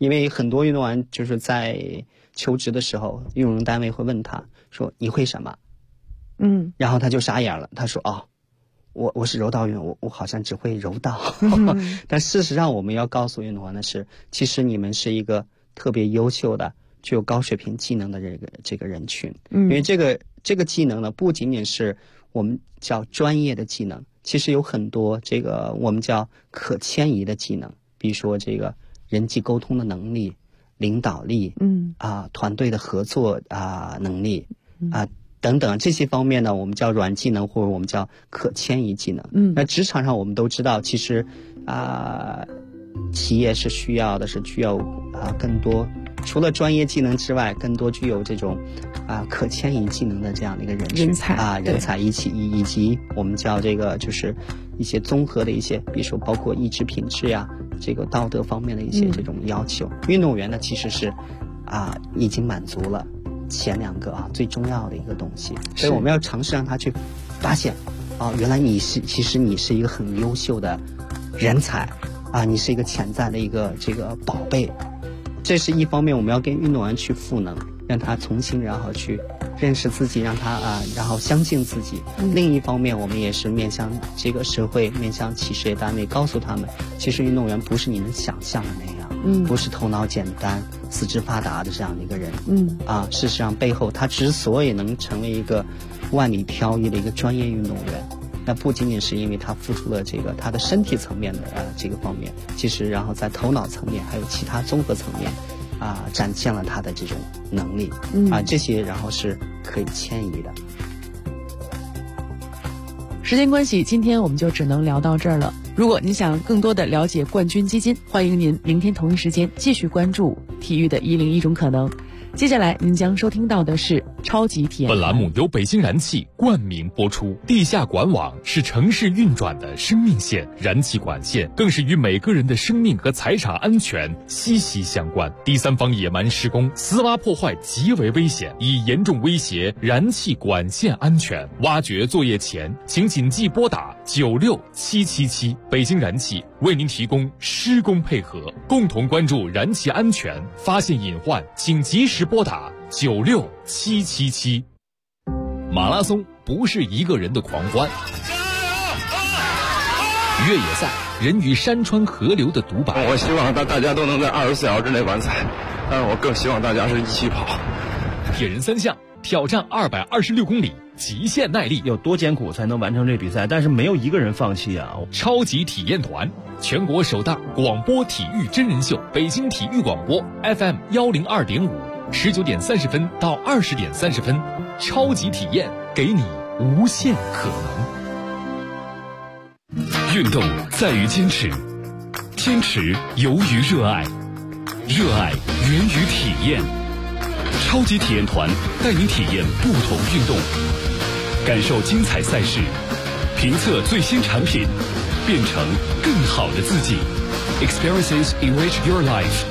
因为很多运动员就是在求职的时候，用人单位会问他说你会什么？然后他就傻眼了，他说我是柔道运动员，我好像只会柔道。但事实上我们要告诉运动员的是，其实你们是一个特别优秀的具有高水平技能的这个人群。因为这个技能呢，不仅仅是我们叫专业的技能，其实有很多这个我们叫可迁移的技能，比如说这个人际沟通的能力、领导力，团队的合作能力等等这些方面呢，我们叫软技能，或者我们叫可迁移技能。那职场上我们都知道，其实企业是需要更多，除了专业技能之外，更多具有这种可迁移技能的这样的一个人才以及我们叫这个就是一些综合的一些，比如说包括意志品质呀，这个道德方面的一些这种要求。运动员呢，其实是已经满足了前2个最重要的一个东西，所以我们要尝试让他去发现原来其实你是一个很优秀的人才你是一个潜在的一个这个宝贝。这是一方面，我们要跟运动员去赋能，让他重新然后去认识自己，让他然后相信自己。另一方面，我们也是面向这个社会，面向企事业单位，告诉他们，其实运动员不是你们想象的那样，不是头脑简单、四肢发达的这样的一个人。事实上背后他之所以能成为一个万里挑一的一个专业运动员，那不仅仅是因为他付出了这个他的身体层面的这个方面，其实然后在头脑层面还有其他综合层面展现了他的这种能力这些然后是可以迁移的。 时间关系，今天我们就只能聊到这儿了。如果您想更多的了解冠军基金，欢迎您明天同一时间继续关注体育的101种可能。接下来您将收听到的是超级体验。 本栏目由北京燃气冠名播出。地下管网是城市运转的生命线，燃气管线更是与每个人的生命和财产安全息息相关。第三方野蛮施工、私挖破坏极为危险，已严重威胁燃气管线安全。挖掘作业前，请谨记拨打96777。北京燃气为您提供施工配合，共同关注燃气安全，发现隐患请及时拨打96777。马拉松不是一个人的狂欢，越野赛人与山川河流的独白。 我希望大家都能在24小时之内完赛，但是我更希望大家是一起跑。 铁人3项挑战226公里，极限耐力， 有多艰苦才能完成这比赛，但是没有一个人放弃啊！ 超级体验团，全国首档广播体育真人秀，北京体育广播 FM 102.5，19点30分到20点30分，超级体验给你无限可能。运动在于坚持，坚持由于热爱，热爱源于体验。超级体验团带您体验不同运动，感受精彩赛事，评测最新产品，变成更好的自己。Experiences enrich your life。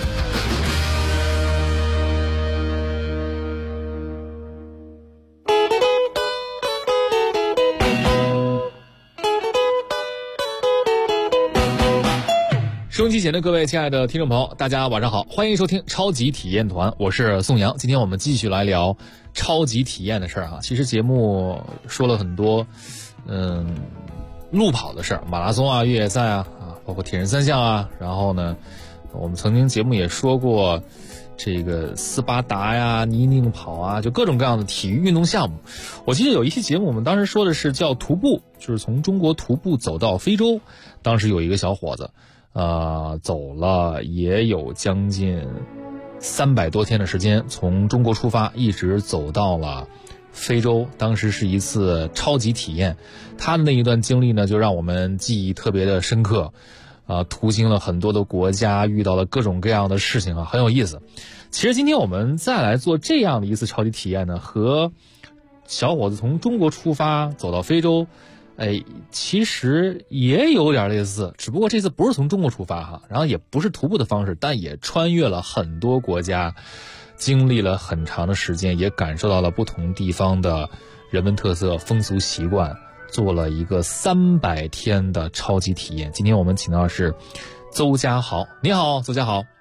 收音机前的各位亲爱的听众朋友，大家晚上好，欢迎收听超级体验团，我是宋阳。今天我们继续来聊超级体验的事儿其实节目说了很多路跑的事儿，马拉松越野赛包括铁人3项然后呢我们曾经节目也说过这个斯巴达泥泞跑就各种各样的体育运动项目。我记得有一期节目我们当时说的是叫徒步，就是从中国徒步走到非洲。当时有一个小伙子走了也有将近300多天的时间，从中国出发一直走到了非洲。当时是一次超级体验，他的那一段经历呢就让我们记忆特别的深刻途经了很多的国家，遇到了各种各样的事情很有意思。其实今天我们再来做这样的一次超级体验呢，和小伙子从中国出发走到非洲其实也有点类似，只不过这次不是从中国出发然后也不是徒步的方式，但也穿越了很多国家，经历了很长的时间，也感受到了不同地方的人文特色、风俗习惯，做了一个300天的超级体验。今天我们请到的是邹家豪。你好，邹家豪。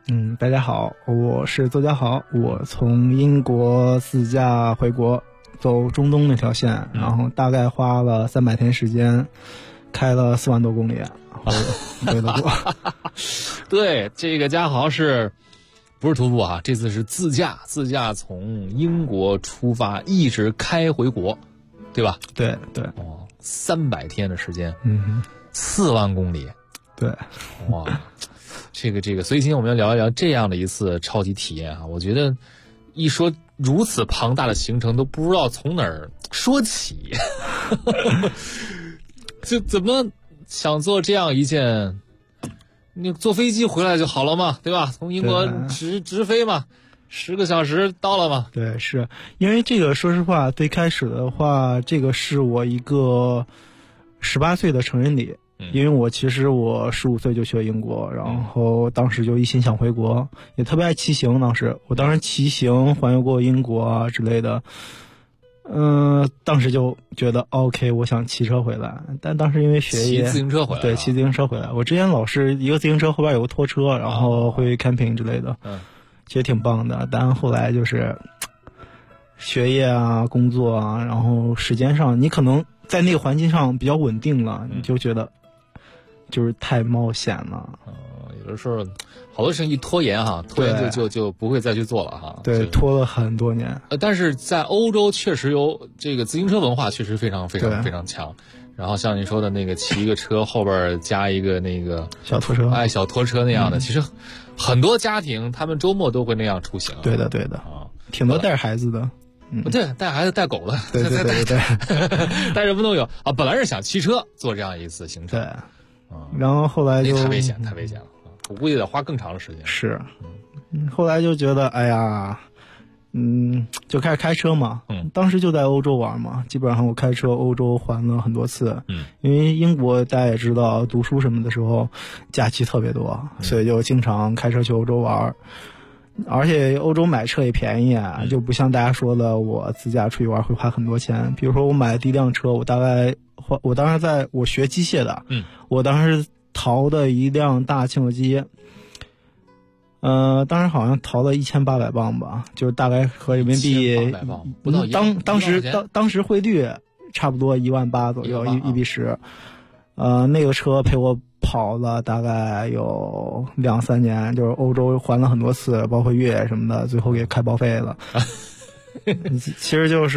大家好，我是邹家豪，我从英国自驾回国，走中东那条线，然后大概花了300天时间，开了4万多公里，回了国。 对，这个家豪不是徒步啊？这次是自驾从英国出发，一直开回国，对吧？ 对。 哦，300天的时间，4万公里， 对， 哇。这个，所以今天我们要聊一聊这样的一次超级体验啊！我觉得一说如此庞大的行程，都不知道从哪儿说起，就怎么想做这样一件？你坐飞机回来就好了嘛，对吧？从英国直飞嘛，10个小时到了嘛。 对，是因为这个，说实话，最开始的话，这个是我一个18岁的成人礼。因为我15岁就去了英国，然后当时就一心想回国，也特别爱骑行。我当时骑行环游过英国啊之类的，当时就觉得 OK， 我想骑车回来，但当时因为学业， 骑自行车回来， 对，骑自行车回来。我之前老是一个自行车后边有个拖车，然后会 camping 之类的，其实挺棒的。但后来就是学业啊、工作啊，然后时间上，你可能在那个环境上比较稳定了，你就觉得就是太冒险了。 有的时候好多事情一拖延就不会再去做了哈。 对，拖了很多年。 但是在欧洲确实有这个自行车文化，确实非常非常非常强。然后像你说的那个骑一个车后边加一个那个小拖车， 小拖车那样的，其实很多家庭他们周末都会那样出行。 对的啊，挺多带着孩子的。 对，带孩子带狗的， 对， 带什么都有啊。本来是想骑车做这样一次行程， 对，然后后来就太危险了，我估计得花更长的时间。 是，后来就觉得哎呀，就开始开车嘛。当时就在欧洲玩嘛，基本上我开车欧洲环了很多次。因为英国大家也知道，读书什么的时候假期特别多，所以就经常开车去欧洲玩。而且欧洲买车也便宜啊，就不像大家说的我自驾出去玩会花很多钱。比如说我买的第一辆车，我当时我学机械的，我当时淘的一辆大切诺基，当时好像淘了1800磅吧，就是大概和人民币不到当时汇率差不多18000左右，1比10。那个车陪我跑了大概有2-3年，就是欧洲环了很多次，包括越野什么的，最后给开报废了。其实就是，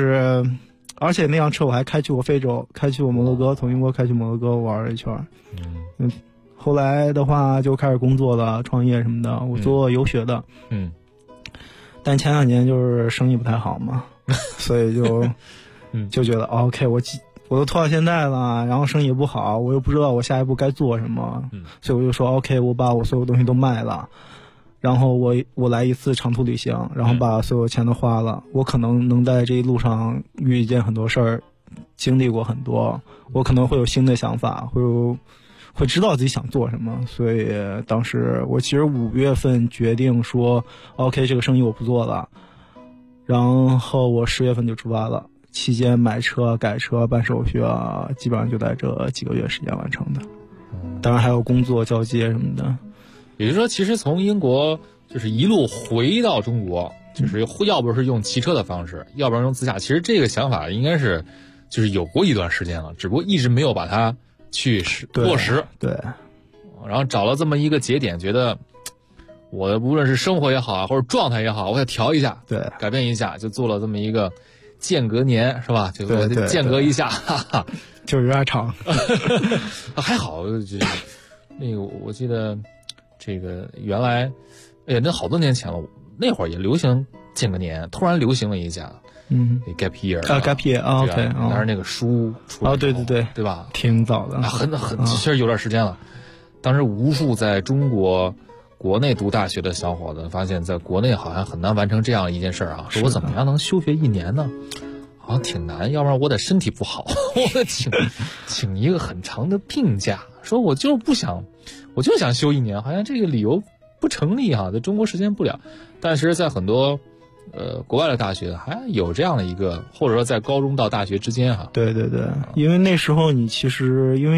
而且那辆车我还开去过非洲，开去过摩洛哥，从英国开去摩洛哥玩了一圈。后来的话就开始工作了，创业什么的，我做游学的。但前2年就是生意不太好嘛，所以就觉得 OK， 我都拖到现在了，然后生意也不好，我又不知道我下一步该做什么，所以我就说 OK， 我把我所有东西都卖了，然后我来一次长途旅行，然后把所有钱都花了，我可能能在这一路上遇见很多事儿，经历过很多，我可能会有新的想法，会知道自己想做什么。所以当时我其实5月份决定说 OK， 这个生意我不做了，然后我10月份就出发了，期间买车、改车、办手续啊，基本上就在这几个月时间完成的。当然还有工作交接什么的。 也就是说，其实从英国就是一路回到中国，就是要不是用骑车的方式，要不然用自驾。其实这个想法应该是就是有过一段时间了，只不过一直没有把它去落实。 对。 然后找了这么一个节点，觉得我无论是生活也好啊，或者状态也好，我要调一下， 对， 改变一下，就做了这么一个间隔年，是吧？就间隔一下，哈哈， 就是有点长。 还好，就是那个我记得这个原来，哎呀，那好多年前了，那会儿也流行间隔年，突然流行了一下。gap year gap year OK， 当时那个书出来对对吧？ 挺早的， 其实有点时间了。当时无数在中国国内读大学的小伙子发现，在国内好像很难完成这样一件事啊！说我怎么样能休学1年呢？好像挺难，要不然我得身体不好，我得请一个很长的病假。说我就是不想，我就想休1年，好像这个理由不成立哈，在中国实现不了。但是在很多国外的大学还有这样的一个，或者说在高中到大学之间哈。 对，因为那时候你其实因为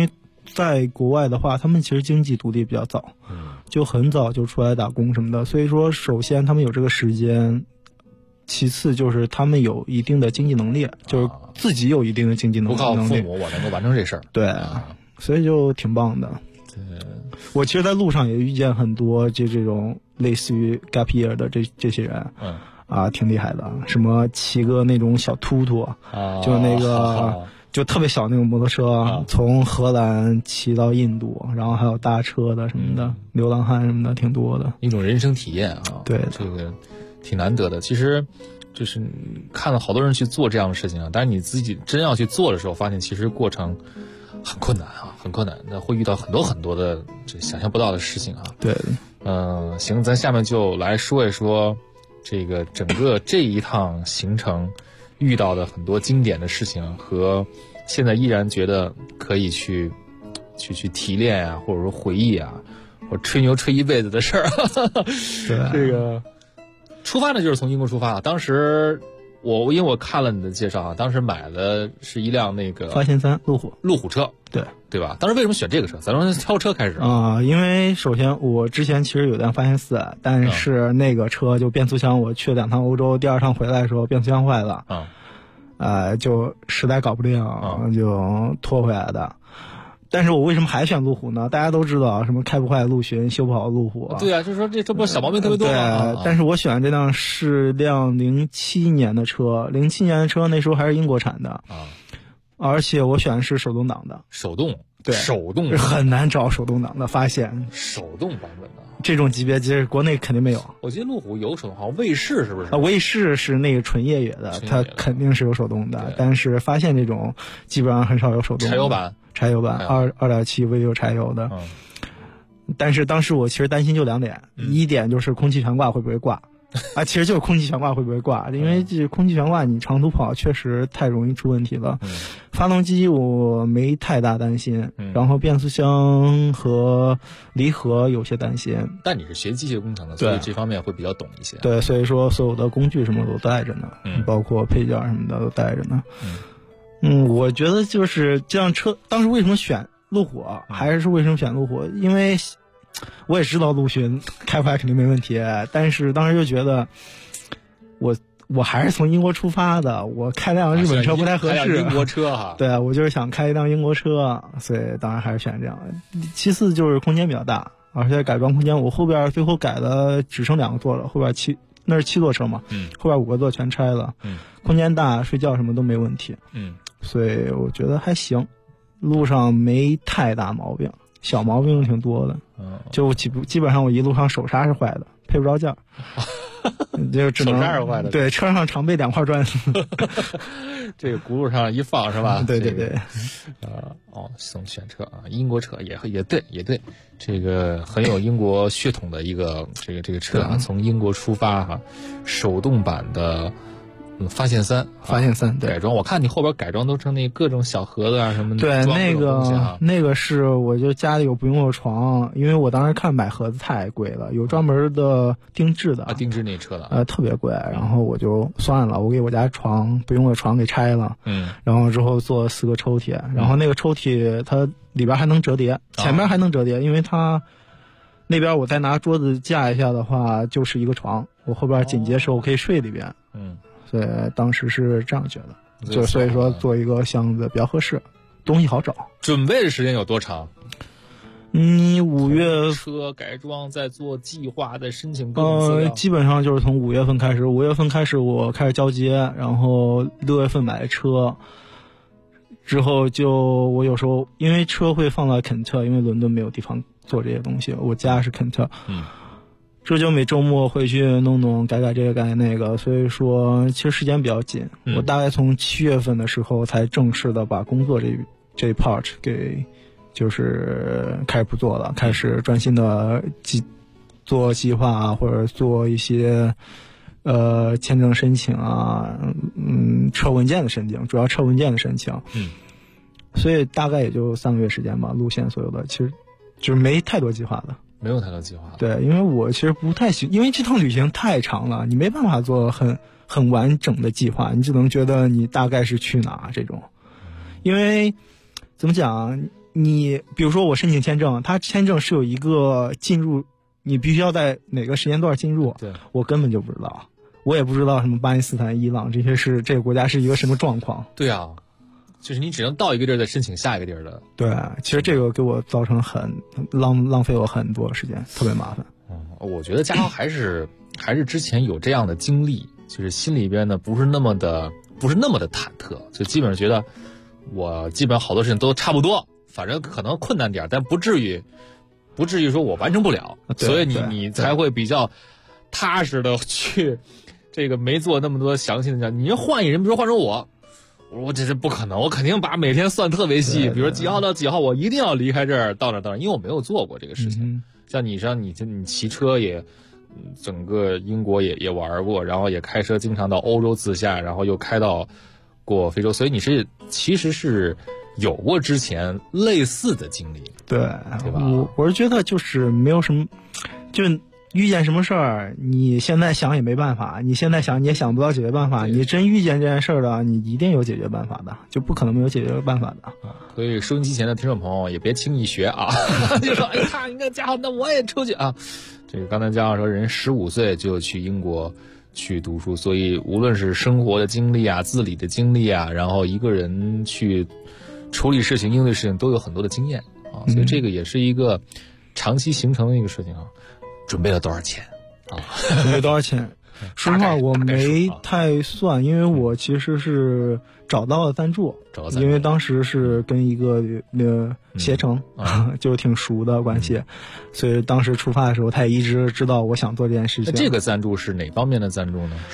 在国外的话，他们其实经济独立比较早，就很早就出来打工什么的。所以说，首先他们有这个时间，其次就是他们有一定的经济能力，就是自己有一定的经济能力， 不靠父母我能够完成这事儿。 对，所以就挺棒的。我其实在路上也遇见很多这种类似于 gap year 的这些人，挺厉害的，什么骑个那种小突突，就那个就特别小那种摩托车，从荷兰骑到印度，然后还有搭车的什么的，流浪汉什么的挺多的， 一种人生体验啊。 对， 这个挺难得的。其实就是看了好多人去做这样的事情啊，但是你自己真要去做的时候，发现其实过程很困难啊，很困难，那会遇到很多很多的这想象不到的事情啊。 对， 行，咱下面就来说一说这个整个这一趟行程遇到的很多经典的事情和现在依然觉得可以去提炼啊，或者说回忆啊，或者吹牛吹一辈子的事儿。 对， 这个出发呢就是从英国出发，当时因为我看了你的介绍啊，当时买的是一辆那个发现3路虎车，对吧？当时为什么选这个车？咱从挑车开始因为首先我之前其实有辆发现4，但是那个车就变速箱，我去了2趟欧洲，第2趟回来的时候变速箱坏了，就实在搞不定，就拖回来的。但是我为什么还选路虎呢？大家都知道什么开不坏的陆巡，修不好的路虎。 对啊，就是说这不小毛病特别多吗？ 对，但是我选这辆是辆07年的车，07年的车那时候还是英国产的而且我选的是手动挡的。 对，手动很难找手动挡的，发现手动版本的这种级别其实国内肯定没有。 我记得路虎有手动，好像卫士是不是？ 卫士是那个纯越野的，它肯定是有手动的，但是发现这种基本上很少有手动的。柴油版2.7 V6 柴油的。但是当时我其实担心就2点，一点就是空气悬挂会不会挂其实就是空气悬挂会不会挂，因为这空气悬挂你长途跑确实太容易出问题了。发动机我没太大担心，然后变速箱和离合有些担心。 但你是学机械工程的，所以这方面会比较懂一些。 对，所以说所有的工具什么都带着呢，包括配件什么的都带着呢。我觉得就是这辆车当时为什么选路虎，还是为什么选路虎，因为我也知道陆巡开回来肯定没问题，但是当时就觉得我还是从英国出发的，我开辆日本车不太合适。 英国车对，我就是想开一辆英国车，所以当然还是选这样。其次就是空间比较大，而且改装空间我后边最后改了只剩2个座了，后边那是7座车嘛，后边5个座全拆了，空间大，睡觉什么都没问题。所以我觉得还行，路上没太大毛病，小毛病挺多的。就基本上我一路上手刹是坏的，配不着件儿，就只能手刹是坏的。 对，车上常备2块砖。 这个轱辘上一放是吧？ 对。 送选车英国车也对，这个很有英国血统的一个这个车从英国出发手动版的。发现3 对改装，我看你后边改装都成那各种小盒子什么的。 对，那个是我就家里有不用的床，因为我当时看买盒子太贵了，有专门的定制的定制那车的特别贵，然后我就算了，我给我家床不用的床给拆了，然后之后做4个抽屉，然后那个抽屉它里边还能折叠，前面还能折叠，因为它那边我再拿桌子架一下的话就是一个床，我后边紧接时候我可以睡里边。所以当时是这样觉得，就所以说做一个箱子比较合适，东西好找。 准备的时间有多长？ 你5月车改装，再做计划，再申请基本上就是从5月份开始。5月份开始我开始交接，然后6月份买的车，之后就我有时候因为车会放到肯特，因为伦敦没有地方做这些东西，我家是肯特。这就每周末回去弄改这个改那个，所以说其实时间比较紧。我大概从7月份的时候才正式的把工作这 part 给就是开始不做了，开始专心的做计划或者做一些签证申请车文件的申请，主要车文件的申请。所以大概也就3个月时间吧，路线所有的其实就是没太多计划的。 没有太多计划。 对，因为我其实不太喜，因为这趟旅行太长了，你没办法做很完整的计划，你只能觉得你大概是去哪这种。因为怎么讲， 你比如说我申请签证，他签证是有一个进入，你必须要在哪个时间段进入， 对， 我根本就不知道，我也不知道什么巴基斯坦、伊朗这些是这个国家是一个什么状况。 对啊，就是你只能到一个地儿再申请下一个地儿的。 对，其实这个给我造成浪费我很多时间，特别麻烦。 我觉得嘉豪还是之前有这样的经历，就是心里边呢不是那么的忐忑，就基本上觉得我基本上好多事情都差不多，反正可能困难点，但不至于说我完成不了，所以你才会比较踏实的去这个没做那么多详细的讲。你要换一人，比如说换成我说这是不可能，我肯定把每天算特别细，比如说几号到几号我一定要离开这儿到哪儿，因为我没有做过这个事情。像你骑车也整个英国也玩过，然后也开车经常到欧洲自驾，然后又开到过非洲，所以你其实是有过之前类似的经历，对吧？ 我是觉得就是没有什么，就遇见什么事儿，你现在想也没办法，你现在想你也想不到解决办法，你真遇见这件事儿了，你一定有解决办法的，就不可能没有解决办法的。 所以收音机前的听众朋友也别轻易学啊，就说哎他应该嘉豪，那我也出去啊。这个刚才嘉豪说人15岁就去英国去读书，所以无论是生活的经历啊、自理的经历啊，然后一个人去处理事情、应对事情都有很多的经验啊，所以这个也是一个长期形成的一个事情啊。准备了多少钱啊？ 准备多少钱？说实话，我没太算，因为我其实是找到了赞助，因为当时是跟一个携程就挺熟的关系，所以当时出发的时候，他也一直知道我想做这件事情。 这个赞助是哪方面的赞助呢？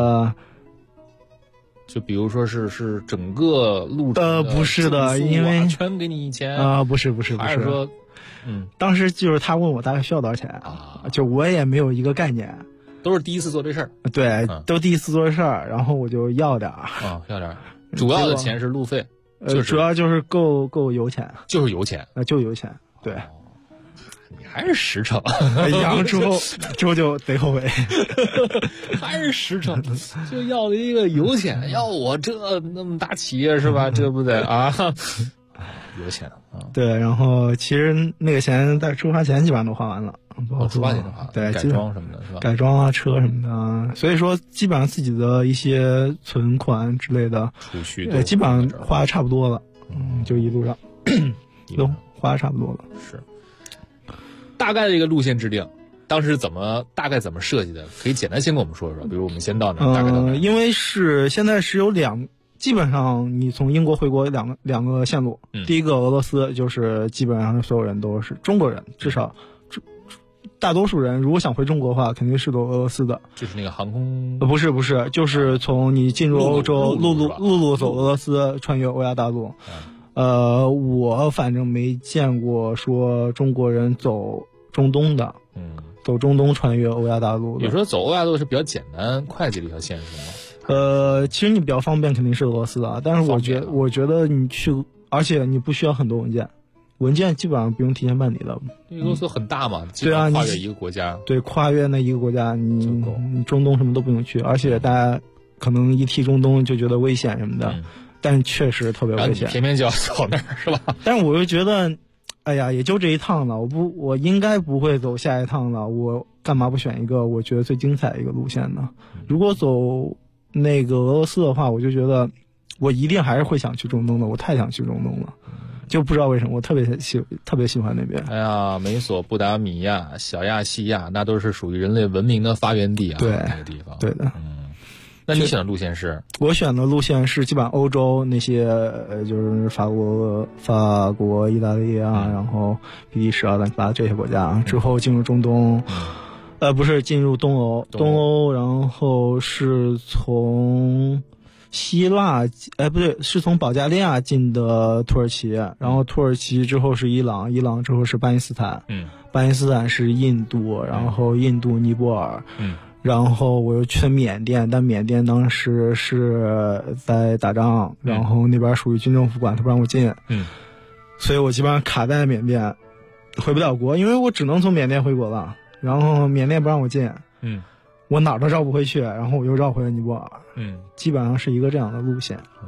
就比如说是整个路程不是的，因为全给你钱不是， 还是说。 当时就是他问我大概需要多少钱啊，就我也没有一个概念， 都是第一次做这事儿， 对，都第一次做这事儿，然后我就要点要点，主要的钱是路费， 主要就是够油钱， 就是油钱， 就油钱，对。 你还是实诚， 养之后就贼后悔， 还是实诚，就要了一个油钱，要我这那么大企业是吧？这不得啊？有钱对，然后其实那个钱在出发前基本上都花完了， 出发前都花， 对， 改装什么的是吧？ 改装啊，车什么的，所以说基本上自己的一些存款之类的储蓄， 基本上花的差不多了，就一路上都花的差不多了。 是，大概的一个路线制定，当时大概怎么设计的？可以简单先跟我们说说，比如我们先到哪，大概到哪？ 因为现在是有基本上你从英国回国两个线路，第一个俄罗斯，就是基本上所有人都是中国人，至少大多数人如果想回中国的话，肯定是走俄罗斯的。 就是那个航空？ 不是，就是从你进入欧洲陆路走俄罗斯，穿越欧亚大陆。我反正没见过说中国人走中东的，走中东穿越欧亚大陆的。 你说走欧亚大陆是比较简单快捷的一条线是吗？ 其实你比较方便肯定是俄罗斯的，但是我觉得你去，而且你不需要很多文件基本上不用提前办理的。 俄罗斯很大嘛， 对啊， 跨越一个国家， 对，跨越那一个国家，你中东什么都不用去，而且大家可能一提中东就觉得危险什么的，但确实特别危险。 偏偏就要走那儿是吧？ 但是我又觉得，哎呀，也就这一趟了，我应该不会走下一趟了，我干嘛不选一个我觉得最精彩的一个路线呢？如果走那个俄罗斯的话，我就觉得我一定还是会想去中东的，我太想去中东了，就不知道为什么我特别喜欢那边。 哎呀，美索不达米亚、小亚细亚，那都是属于人类文明的发源地啊， 对， 那个地方。 对的。 那你选的路线是？ 我选的路线是基本上欧洲那些，就是法国、意大利啊，然后比利时啊、乱七八糟这些国家，之后进入中东。不是进入东欧，然后是从希腊，不对，是从保加利亚进的土耳其，然后土耳其之后是伊朗之后是巴基斯坦，巴基斯坦是印度，然后印度尼泊尔，然后我又去了缅甸，但缅甸当时是在打仗，然后那边属于军政府管，他不让我进，所以我基本上卡在缅甸，回不了国，因为我只能从缅甸回国了。然后缅甸不让我进，我哪儿都绕不回去，然后我又绕回了尼泊尔，基本上是一个这样的路线。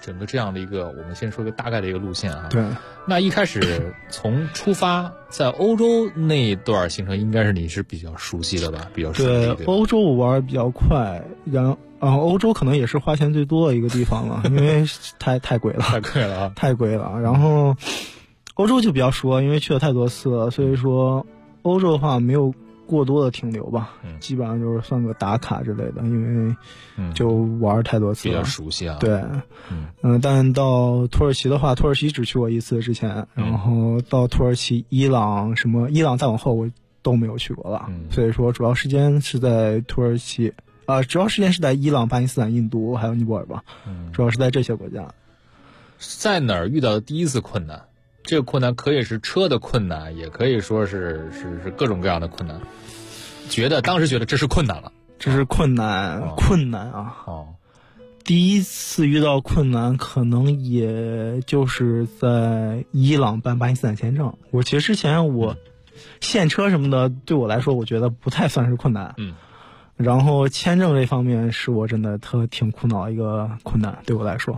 整个这样的一个，我们先说个大概的一个路线啊。 对。 那一开始从出发在欧洲那段行程，应该是你是比较熟悉的吧？比较熟悉的。 对，欧洲我玩比较快，欧洲可能也是花钱最多的一个地方了，因为太贵了， 太贵了啊， 太贵了。然后欧洲就比较熟，因为去了太多次了，所以说欧洲的话没有过多的停留吧，基本上就是算个打卡之类的，因为就玩太多次了， 比较熟悉啊。 对，但到土耳其的话，土耳其只去过一次之前，然后到土耳其、伊朗再往后我都没有去过了，所以说主要时间是在土耳其。主要时间是在伊朗、巴基斯坦、印度还有尼泊尔吧，主要是在这些国家。 在哪儿遇到的第一次困难？这个困难可以是车的困难，也可以说是各种各样的困难。当时觉得这是困难了， 这是困难啊！第一次遇到困难，可能也就是在伊朗办巴基斯坦签证。我其实之前现车什么的，对我来说，我觉得不太算是困难。然后签证这方面是我真的挺苦恼一个困难，对我来说。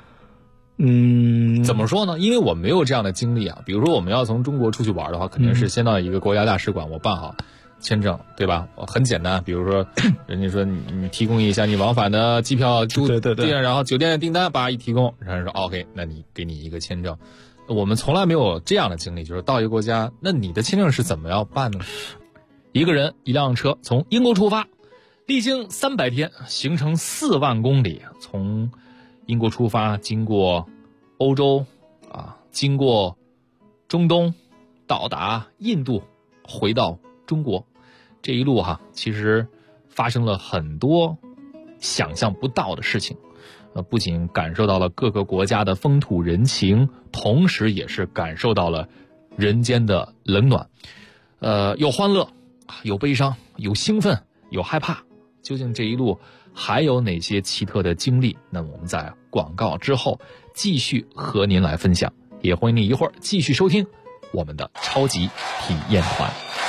怎么说呢？因为我没有这样的经历啊。比如说我们要从中国出去玩的话，肯定是先到一个国家大使馆，我办好签证，对吧？很简单，比如说人家说你提供一下你往返的机票、对，然后酒店的订单，一提供，然后说 OK， 那给你一个签证。我们从来没有这样的经历，就是到一个国家，那你的签证是怎么样办呢？一个人一辆车从英国出发，历经300天，行程4万公里，从英国出发，经过欧洲经过中东，到达印度，回到中国。这一路其实发生了很多想象不到的事情。不仅感受到了各个国家的风土人情，同时也是感受到了人间的冷暖。有欢乐，有悲伤，有兴奋，有害怕。究竟这一路还有哪些奇特的经历？那么我们在广告之后继续和您来分享，也欢迎您一会儿继续收听我们的超级体验团。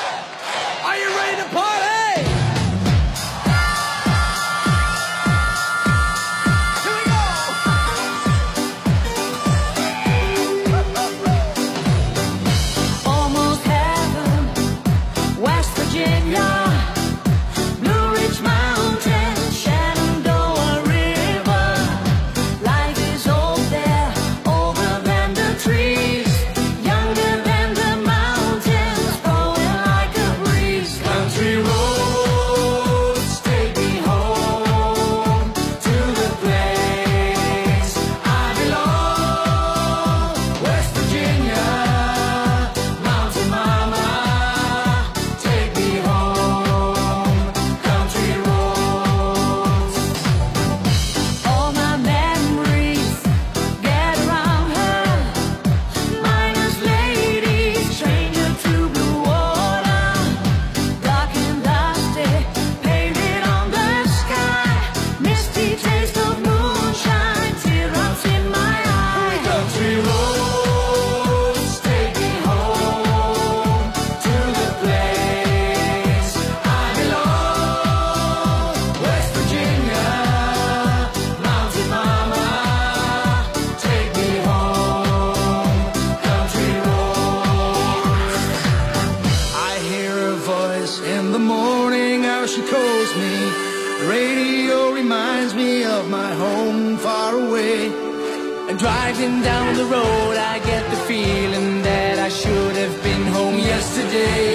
Driving down the road, I get the feeling that I should have been home yesterday.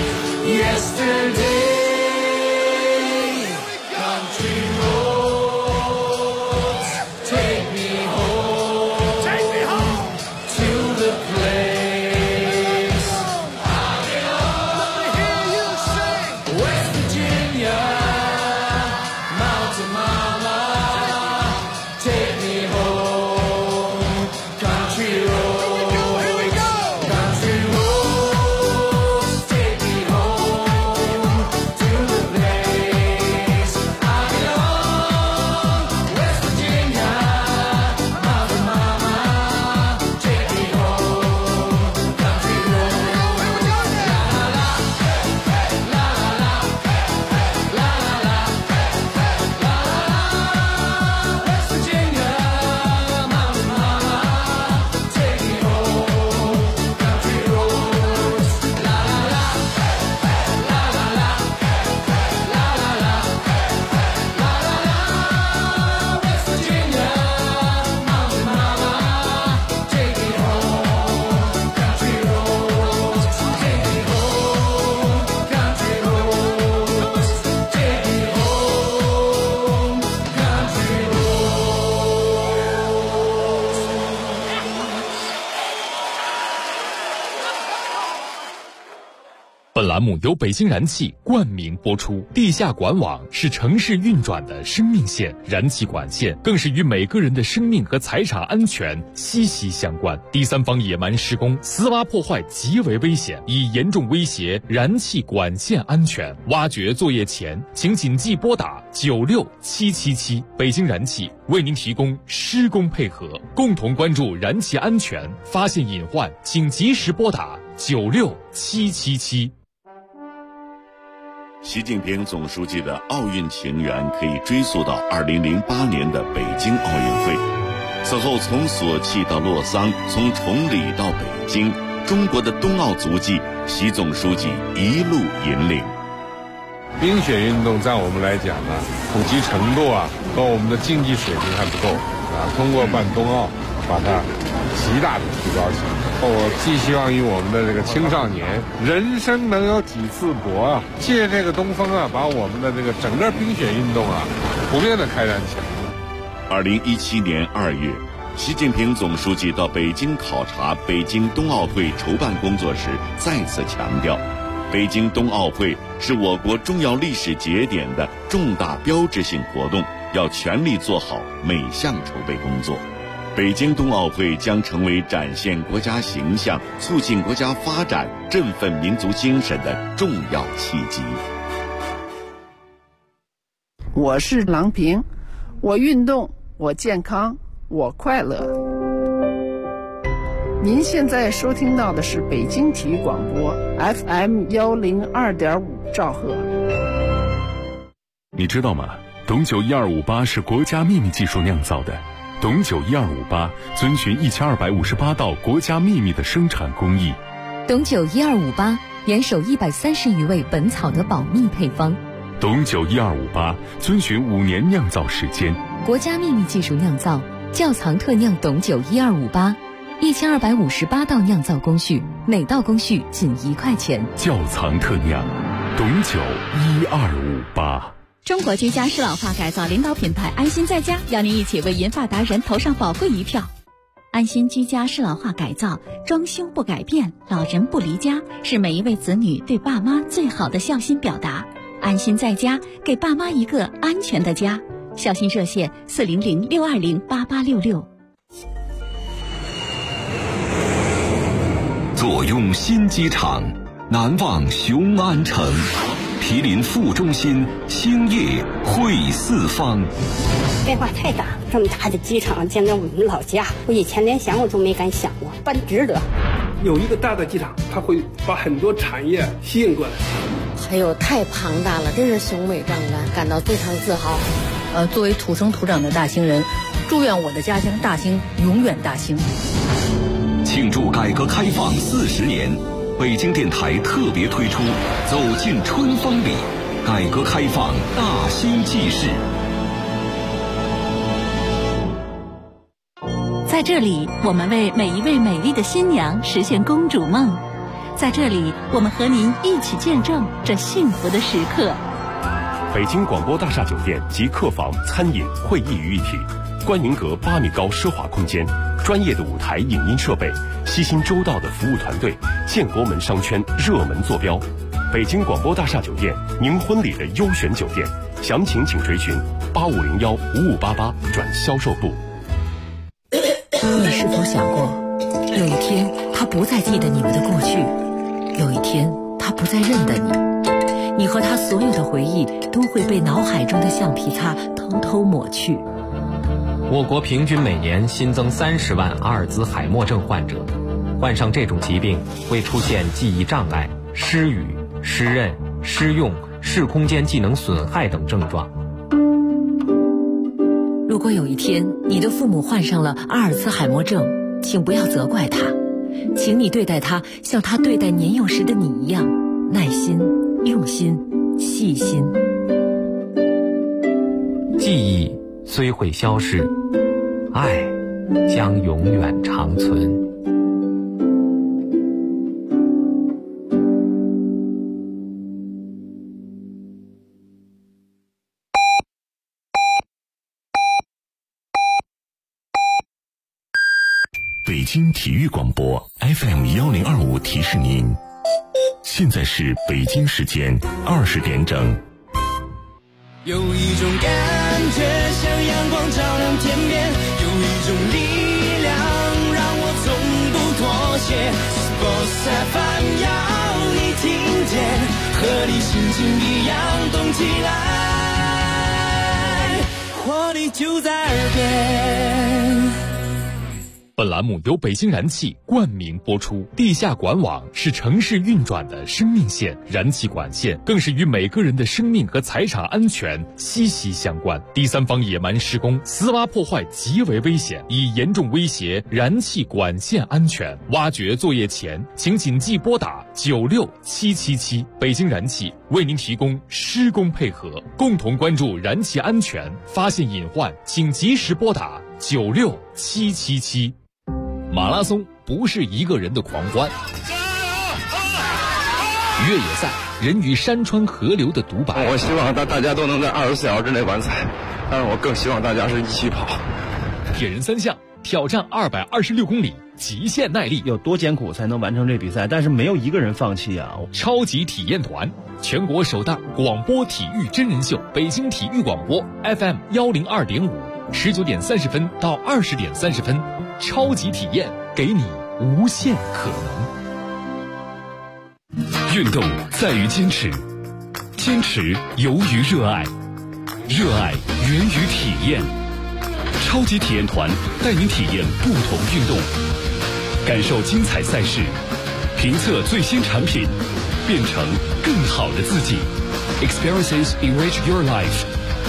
Country roads, take me home to the place I belong. Let me hear you sing. West Virginia, Mountain Mama, take me home. Country roads, take me home to 栏目由北京燃气冠名播出。地下管网是城市运转的生命线，燃气管线更是与每个人的生命和财产安全息息相关。第三方野蛮施工、私挖破坏极为危险，已严重威胁燃气管线安全。挖掘作业前，请谨记拨打96777。北京燃气为您提供施工配合，共同关注燃气安全，发现隐患请及时拨打96777。 习近平总书记的奥运情缘可以追溯到2008年的北京奥运会。此后从索契到洛桑，从崇礼到北京，中国的冬奥足迹，习总书记一路引领。 冰雪运动在我们来讲呢，普及程度和我们的竞技水平还不够通过办冬奥，把它极大的提高起来。我寄希望于我们的这个青少年，人生能有几次搏借这个东风把我们的这个整个冰雪运动普遍的开展起来。 2017年2月，习近平总书记到北京考察北京冬奥会筹办工作时，再次强调，北京冬奥会是我国重要历史节点的重大标志性活动，要全力做好每项筹备工作。北京冬奥会将成为展现国家形象、促进国家发展、振奋民族精神的重要契机。 我是郎平，我运动，我健康，我快乐。您现在收听到的是北京体育广播 FM 102.5兆赫。 你知道吗？董酒12588是国家秘密技术酿造的。董酒12588遵循1258道国家秘密的生产工艺。 董酒12588严守130余位本草的保密配方。 董酒12588遵循5年酿造时间。 国家秘密技术酿造，窖藏特酿董酒12588，1258道酿造工序，每道工序仅1块钱。 窖藏特酿，董酒12588。 中国居家适老化改造领导品牌安心在家邀您一起为银发达人投上宝贵一票。安心居家适老化改造，装修不改变，老人不离家，是每一位子女对爸妈最好的孝心表达。安心在家，给爸妈一个安全的家。孝心热线400-620-8866。 坐拥新机场，难忘雄安城。毗邻副中心，兴业汇四方。 变化太大，这么大的机场建在我们老家，我以前连想我都没敢想过，办值得。 有一个大的机场，它会把很多产业吸引过来。 还有太庞大了，真是雄伟壮观，感到非常自豪。 作为土生土长的大兴人，祝愿我的家乡大兴永远大兴。 庆祝改革开放40年。北京电台特别推出《走进春风里》，改革开放大兴纪事。 在这里，我们为每一位美丽的新娘实现公主梦。在这里，我们和您一起见证这幸福的时刻。 北京广播大厦酒店集客房、餐饮、会议于一体，观云阁8米高奢华空间，专业的舞台影音设备，悉心周到的服务团队，建国门商圈热门坐标。北京广播大厦酒店，您婚礼的优选酒店，详情请垂询8501-5588转销售部。 你是否想过，有一天他不再记得你们的过去，有一天他不再认得你，你和他所有的回忆都会被脑海中的橡皮擦偷偷抹去。 我国平均每年新增30万阿尔兹海默症患者，患上这种疾病会出现记忆障碍、失语、失认、失用、视空间技能损害等症状。 如果有一天你的父母患上了阿尔兹海默症，请不要责怪他，请你对待他像他对待年幼时的你一样，耐心、用心、细心。 记忆虽会消失，爱将永远长存。 北京体育广播 FM 1025提示您， 现在是北京时间20点整。 有一种感觉像阳光照亮天边，有一种力量让我从不妥协。Sports FM 要你听见，和你心情一样动起来，活力就在耳边。 本栏目由北京燃气冠名播出。地下管网是城市运转的生命线，燃气管线更是与每个人的生命和财产安全息息相关。第三方野蛮施工、私挖破坏极为危险，已严重威胁燃气管线安全。挖掘作业前，请谨记拨打96777。北京燃气为您提供施工配合，共同关注燃气安全，发现隐患请及时拨打96777。马拉松不是一个人的狂欢，越野赛人与山川河流的独白。 我希望大家都能在24小时之内完赛，但是我更希望大家是一起跑。 铁人三项挑战226公里，极限耐力， 有多艰苦才能完成这比赛？但是没有一个人放弃啊！ 超级体验团，全国首档广播体育真人秀，北京体育广播 FM 102.5，19点30分到20点30分，超级体验，给你无限可能。 运动在于坚持，坚持由于热爱，热爱源于体验。超级体验团带您体验不同运动，感受精彩赛事，评测最新产品，变成更好的自己。Experiences enrich your life。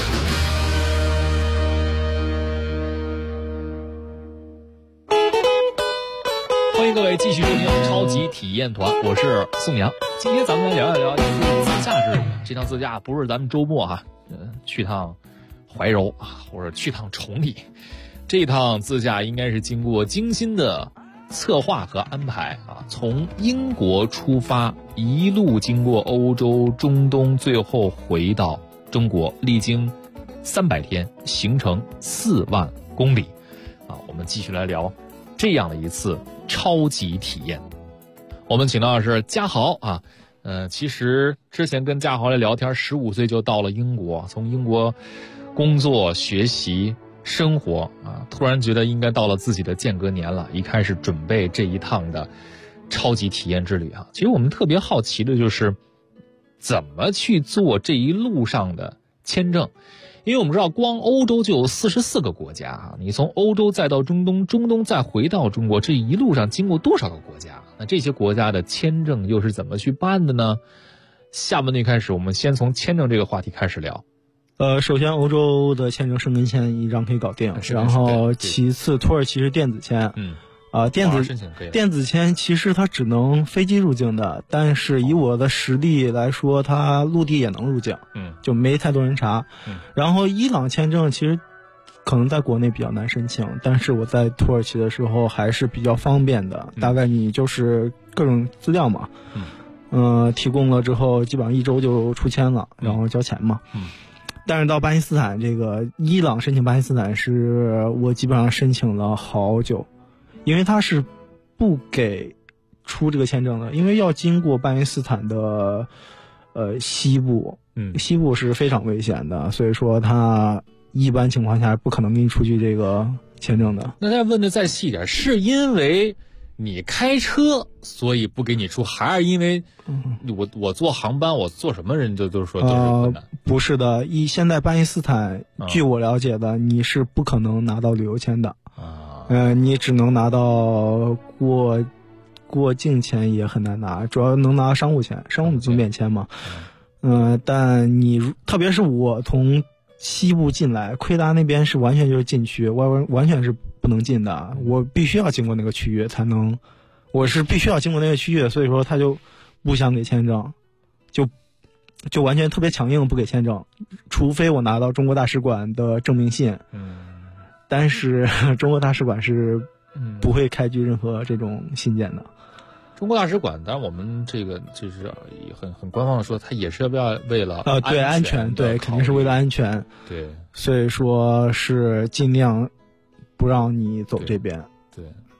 欢迎各位继续收听超级体验团，我是宋阳。今天咱们来聊一聊自驾之旅。这趟自驾不是咱们周末去趟怀柔或者去趟崇礼，这趟自驾应该是经过精心的策划和安排从英国出发，一路经过欧洲、中东，最后回到中国，历经300天，行程4万公里我们继续来聊这样的一次超级体验。我们请到的是嘉豪其实之前跟嘉豪来聊天，15岁就到了英国，从英国工作、学习、生活突然觉得应该到了自己的间隔年了，一开始准备这一趟的超级体验之旅其实我们特别好奇的就是怎么去做这一路上的签证，因为我们知道光欧洲就有44个国家你从欧洲再到中东，中东再回到中国，这一路上经过多少个国家？那这些国家的签证又是怎么去办的呢？下半段开始，我们先从签证这个话题开始聊。 首先欧洲的签证申根签一张可以搞定，然后其次土耳其是电子签，电子签其实它只能飞机入境的，但是以我的实力来说，它陆地也能入境，就没太多人查。然后伊朗签证其实可能在国内比较难申请，但是我在土耳其的时候还是比较方便的，大概你就是各种资料嘛，提供了之后基本上1周就出签了，然后交钱嘛。但是到巴基斯坦，这个伊朗申请巴基斯坦是我基本上申请了好久，因为他是不给出这个签证的，因为要经过巴基斯坦的西部，西部是非常危险的，所以说他一般情况下不可能给你出具这个签证的。 那再问的再细一点，是因为你开车所以不给你出，还是因为我坐航班，我坐什么人就都说都是困难？ 不是的，现在巴基斯坦据我了解的，你是不可能拿到旅游签的你只能拿到过境签，也很难拿，主要能拿商务签，商务经免签嘛。但你特别是我从西部进来，奎达那边是完全就是禁区，完全是不能进的，我必须要经过那个区域才能，我是必须要经过那个区域，所以说他就不想给签证，就完全特别强硬不给签证，除非我拿到中国大使馆的证明信。但是中国大使馆是不会开具任何这种信件的。 中国大使馆，当然我们这个就是很官方的说，它也是要为了对安全，对，肯定是为了安全， 对， 所以说是尽量不让你走这边。 对，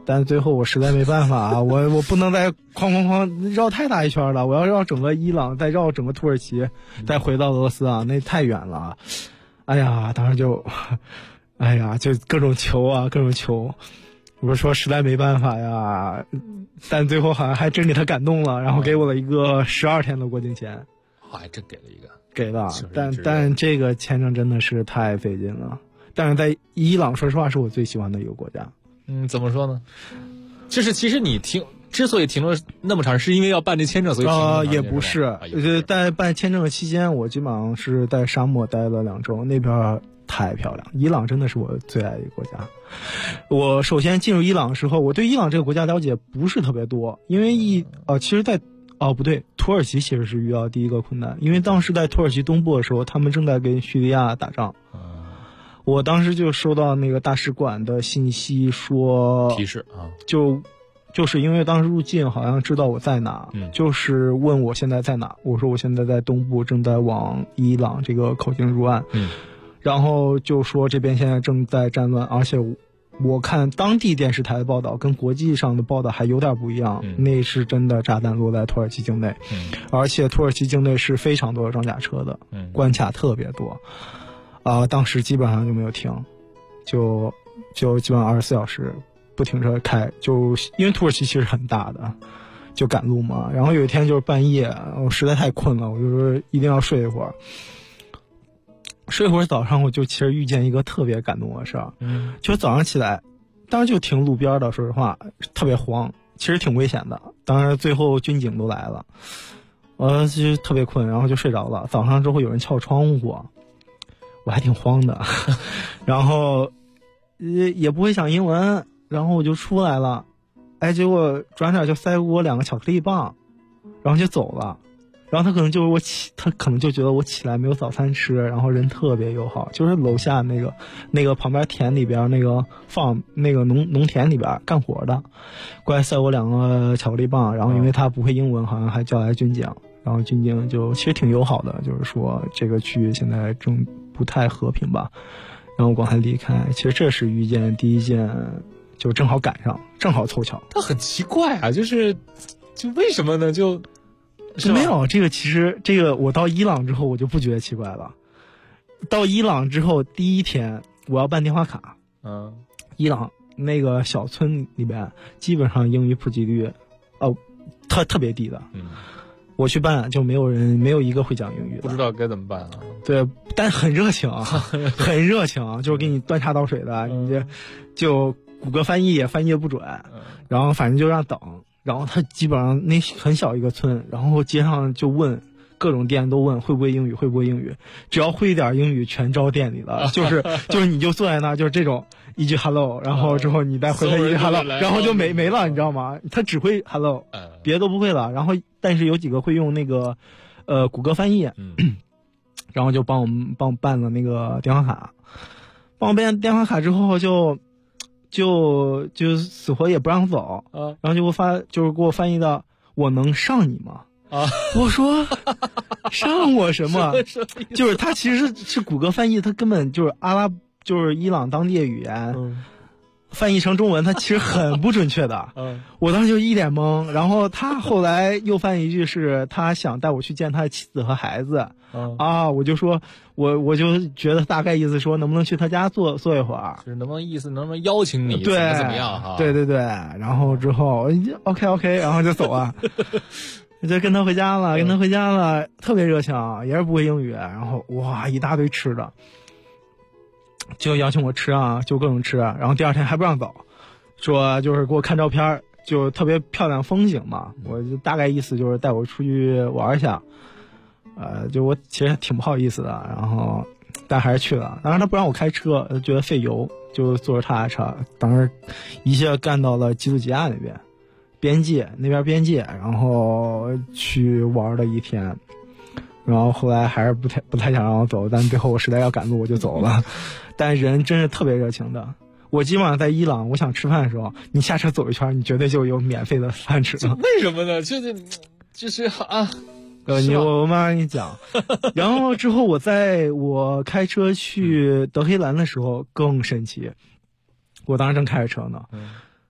但最后我实在没办法啊，我不能再哐绕太大一圈了，我要绕整个伊朗，再绕整个土耳其，再回到俄罗斯啊，那太远了。哎呀，当时就，哎呀，就各种求啊，各种求。我说实在没办法呀，但最后好像还真给他感动了，然后给我了一个12天的过境签。 还真给了一个。 给了，但这个签证真的是太费劲了。但是在伊朗，说实话是我最喜欢的一个国家。 怎么说呢？就是其实你之所以停了那么长，是因为要办这签证，所以停了那么长也不是，在办签证的期间，我基本上是在沙漠待了2周，那边太漂亮。伊朗真的是我最爱的一个国家。我首先进入伊朗的时候，我对伊朗这个国家了解不是特别多，因为其实在不对，土耳其其实是遇到第一个困难，因为当时在土耳其东部的时候，他们正在跟叙利亚打仗。我当时就收到那个大使馆的信息说提示啊， 就是因为当时入境好像知道我在哪，就是问我现在在哪，我说我现在在东部，正在往伊朗这个口径入岸，然后就说这边现在正在战乱，而且我看当地电视台的报道跟国际上的报道还有点不一样，那是真的炸弹落在土耳其境内，而且土耳其境内是非常多的装甲车的，关卡特别多。当时基本上就没有停，就基本上24小时不停车开，就因为土耳其其实很大的，就赶路嘛。然后有一天就是半夜，我实在太困了，我就说一定要睡一会儿。睡一会儿，早上我就其实遇见一个特别感动的事儿，就早上起来，当时就停路边的，说实话特别慌，其实挺危险的。当然最后军警都来了，我就特别困，然后就睡着了。早上之后有人敲窗户。我还挺慌的，然后也不会讲英文，然后我就出来了，结果转脸就塞给我2个巧克力棒，然后就走了。然后他可能就觉得我起来没有早餐吃，然后人特别友好，就是楼下那个旁边田里边那个那个农田里边干活的，过来塞我2个巧克力棒，然后因为他不会英文，好像还叫来军警，然后军警就其实挺友好的，就是说这个区域现在正不太和平吧，然后我刚才离开，其实这是遇见第一件，就正好赶上，正好凑巧。 他很奇怪啊，就为什么呢？就没有这个，其实这个我到伊朗之后我就不觉得奇怪了。到伊朗之后第一天我要办电话卡，伊朗那个小村里边基本上英语普及率特别低的，我去办就没有一个会讲英语的， 不知道该怎么办啊。 对，但很热情啊，很热情啊，就是给你端茶倒水的，你就谷歌翻译翻译不准，然后反正就让等，然后他基本上那很小一个村，然后街上就问。各种店都问会不会英语，只要会一点英语全招店里了，就是你就坐在那，就是这种一句 hello， 然后之后你再回他一句 hello， 然后就没了，你知道吗？他只会 hello， 别的都不会了。然后但是有几个会用那个谷歌翻译，然后就帮我办了那个电话卡，帮我办电话卡之后就死活也不让走，然后就给我翻译的我能上你吗？我说上我什么？就是他其实是谷歌翻译，他根本就是就是伊朗当地的语言，翻译成中文，他其实很不准确的。我当时就一脸懵，然后他后来又翻译一句是他想带我去见他的妻子和孩子。我就说我就觉得大概意思说能不能去他家坐一会儿， 就是能不能邀请你， 对， 怎么样哈？ 对，然后之后 OK， 然后就走了。就跟他回家了，特别热情，也是不会英语，然后哇一大堆吃的，就邀请我吃啊，就各种吃，然后第二天还不让走，说就是给我看照片，就特别漂亮风景嘛，我就大概意思就是带我出去玩一下，就我其实挺不好意思的，然后但还是去了，当然他不让我开车，觉得费油，就坐着他的车，当时一下干到了基鲁吉亚那边边界，然后去玩了一天，然后后来还是不太想让我走，但最后我实在要赶路我就走了。但人真是特别热情的，我基本上在伊朗，我想吃饭的时候，你下车走一圈，你绝对就有免费的饭吃了。 为什么呢？就是啊。 我慢慢跟你讲。然后之后我开车去德黑兰的时候更神奇，我当时正开着车呢。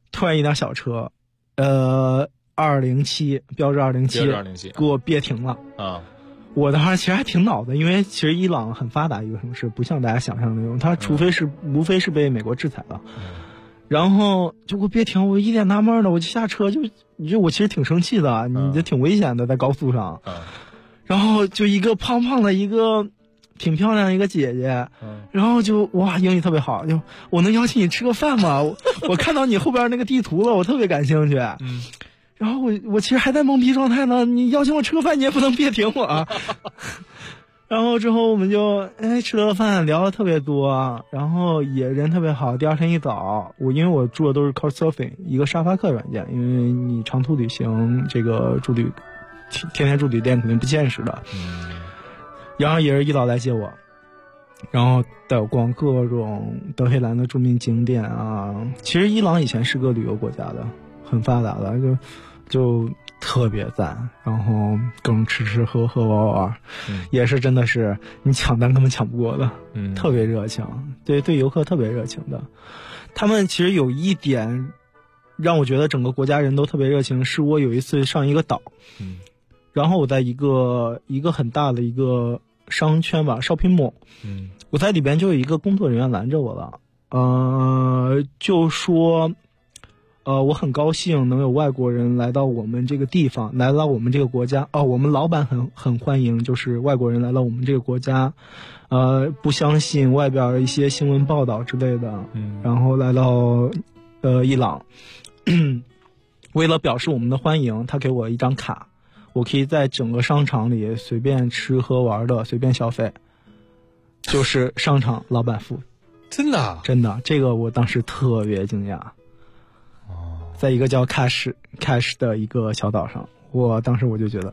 突然一辆小车207标致207给我别停了啊！我当时其实还挺恼的，因为其实伊朗很发达一个城市，不像大家想象的那种，它无非是被美国制裁了，然后就给我别停，我一脸纳闷的，我就下车，我其实挺生气的，你这挺危险的，在高速上，然后就一个胖胖的一个挺漂亮的一个姐姐，然后就哇英语特别好，就我能邀请你吃个饭吗？我看到你后边那个地图了，我特别感兴趣。然后我其实还在懵逼状态呢，你邀请我吃个饭，你也不能别停我啊。然后之后我们就吃了饭，聊得特别多，然后也人特别好。第二天一早，因为我住的都是 Couchsurfing 一个沙发客软件，因为你长途旅行这个天天住旅店肯定不现实的。然后也是一早来接我，然后带我逛各种德黑兰的著名景点啊。其实伊朗以前是个旅游国家的，很发达的，就特别赞。然后各种吃喝玩，也是真的是你抢单根本抢不过的，特别热情，对游客特别热情的。他们其实有一点让我觉得整个国家人都特别热情，是我有一次上一个岛，然后我在一个很大的一个商圈吧 shopping mall， 我在里边就有一个工作人员拦着我了，就说我很高兴能有外国人来到我们这个地方，来到我们这个国家，我们老板很欢迎就是外国人来到我们这个国家，不相信外边一些新闻报道之类的，然后来到伊朗，为了表示我们的欢迎，他给我一张卡，我可以在整个商场里随便吃喝玩的，随便消费，就是商场老板付。 真的？ 真的，这个我当时特别惊讶。在一个叫 Cash 的一个小岛上，当时我就觉得，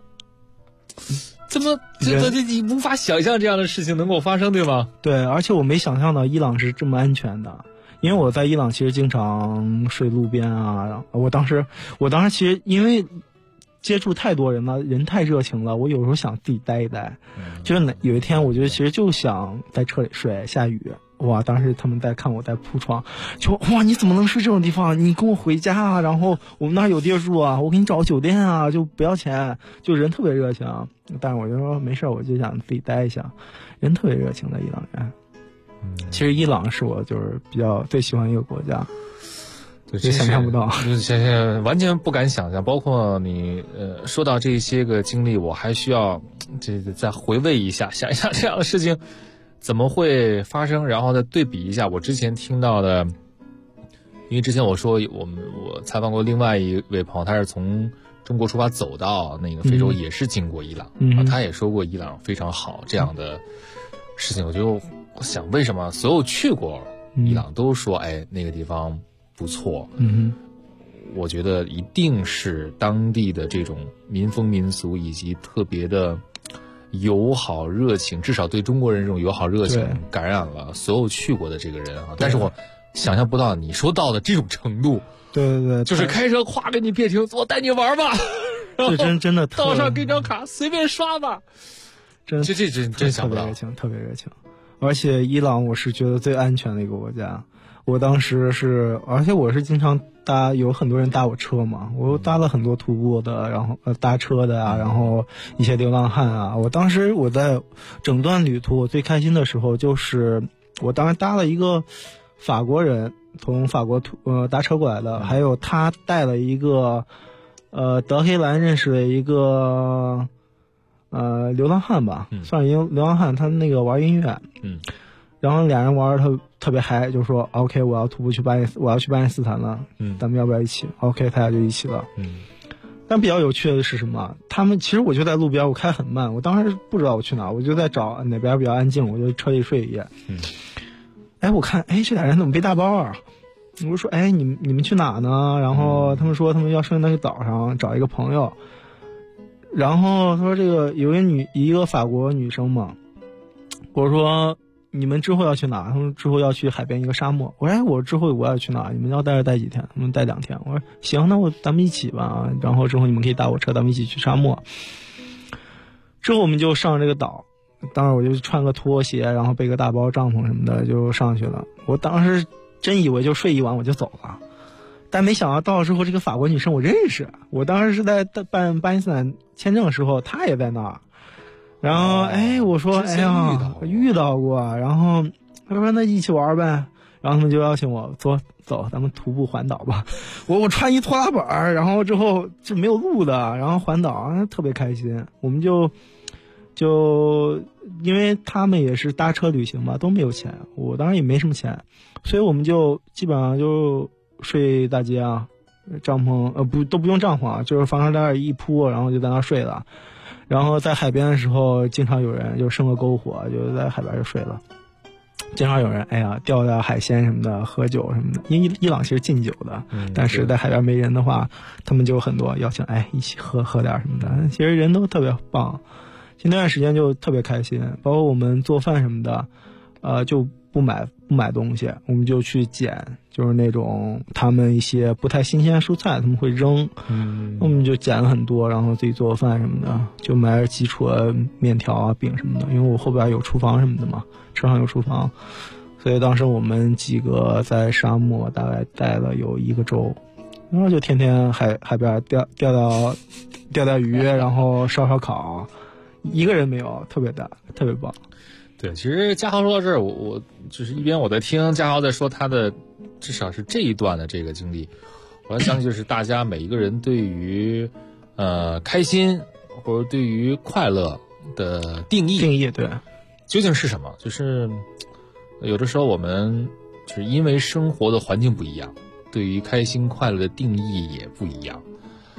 你无法想象这样的事情能够发生，对吗？ 对，而且我没想象到伊朗是这么安全的。因为我在伊朗其实经常睡路边啊，然后我当时其实因为接触太多人了，人太热情了，我有时候想自己待一待，就是有一天我觉得其实就想在车里睡，下雨，哇，当时他们在看我在铺床，就哇你怎么能睡这种地方，你跟我回家啊，然后我们那儿有地住啊，我给你找个酒店啊，就不要钱，就人特别热情。但是我就说没事，我就想自己待一下，人特别热情的伊朗人。其实伊朗是我就是比较最喜欢一个国家， 对， 想象不到， 完全不敢想象。包括你说到这些个经历，我还需要再回味一下，想一下这样的事情怎么会发生，然后再对比一下我之前听到的。因为之前我说我采访过另外一位朋友，他是从中国出发走到那个非洲，也是经过伊朗，他也说过伊朗非常好这样的事情。我就想为什么所有去过伊朗都说那个地方不错，我觉得一定是当地的这种民风民俗以及特别的友好热情，至少对中国人这种友好热情感染了所有去过的这个人啊。但是我想象不到你说到的这种程度。 对， 就是开车咵给你别停，我带你玩吧， 这真的道上给张卡随便刷吧，这真想不到， 特别热情。而且伊朗我是觉得最安全的一个国家。我当时而且我是经常有很多人搭我车嘛，我搭了很多徒步的，然后搭车的啊，然后一些流浪汉啊。当时我在整段旅途我最开心的时候就是我当时搭了一个法国人从法国搭车过来的，还有他带了一个德黑兰认识的一个流浪汉吧，算是一个流浪汉，他那个玩音乐，然后俩人玩得特别嗨，就说 OK 我要徒步去我要去巴基斯坦了，咱们要不要一起 ？OK 他俩就一起了。但比较有趣的是什么？他们其实我就在路边，我开很慢，我当时不知道我去哪，我就在找哪边比较安静，我就车里睡一夜。我看这俩人怎么背大包啊？我就说你们去哪呢？然后他们说他们要上那个岛上找一个朋友。然后他说这个有一个法国女生嘛，我说你们之后要去哪？他们之后要去海边一个沙漠。我说我之后我要去哪？你们要待几天？他们待2天。我说行，那咱们一起吧。然后之后你们可以搭我车，咱们一起去沙漠。之后我们就上这个岛，当时我就穿个拖鞋，然后背个大包帐篷什么的就上去了。我当时真以为就睡一晚我就走了。 但没想到了之后，这个法国女生我认识，我当时是在办巴基斯坦签证的时候，她也在那儿。然后我说遇到过，然后他说那一起玩呗，然后他们就邀请我走，咱们徒步环岛吧。我穿一拖拉板，然后之后就没有路的，然后环岛特别开心。我们就因为他们也是搭车旅行嘛，都没有钱，我当然也没什么钱，所以我们就基本上就睡大街啊，帐篷都不用帐篷啊，就是防潮垫一铺，然后就在那睡了。然后在海边的时候，经常有人就生个篝火，就在海边就睡了。经常有人钓点海鲜什么的，喝酒什么的。因为伊朗其实禁酒的，但是在海边没人的话，他们就很多邀请一起喝点什么的。其实人都特别棒，那段时间就特别开心。包括我们做饭什么的，就不买东西，我们就去捡，就是那种他们一些不太新鲜的蔬菜他们会扔，我们就捡了很多，然后自己做饭什么的，就买点基础的面条啊饼什么的，因为我后边有厨房什么的嘛，车上有厨房，所以当时我们几个在沙漠大概待了有1个周，然后就天天海边钓鱼，然后烧烤，一个人没有，特别大，特别棒。 对，其实嘉豪说到这儿，我就是一边我在听嘉豪在说他的至少是这一段的这个经历，我相信就是大家每一个人对于开心或者对于快乐的定义对， 究竟是什么？就是有的时候我们就是因为生活的环境不一样，对于开心快乐的定义也不一样，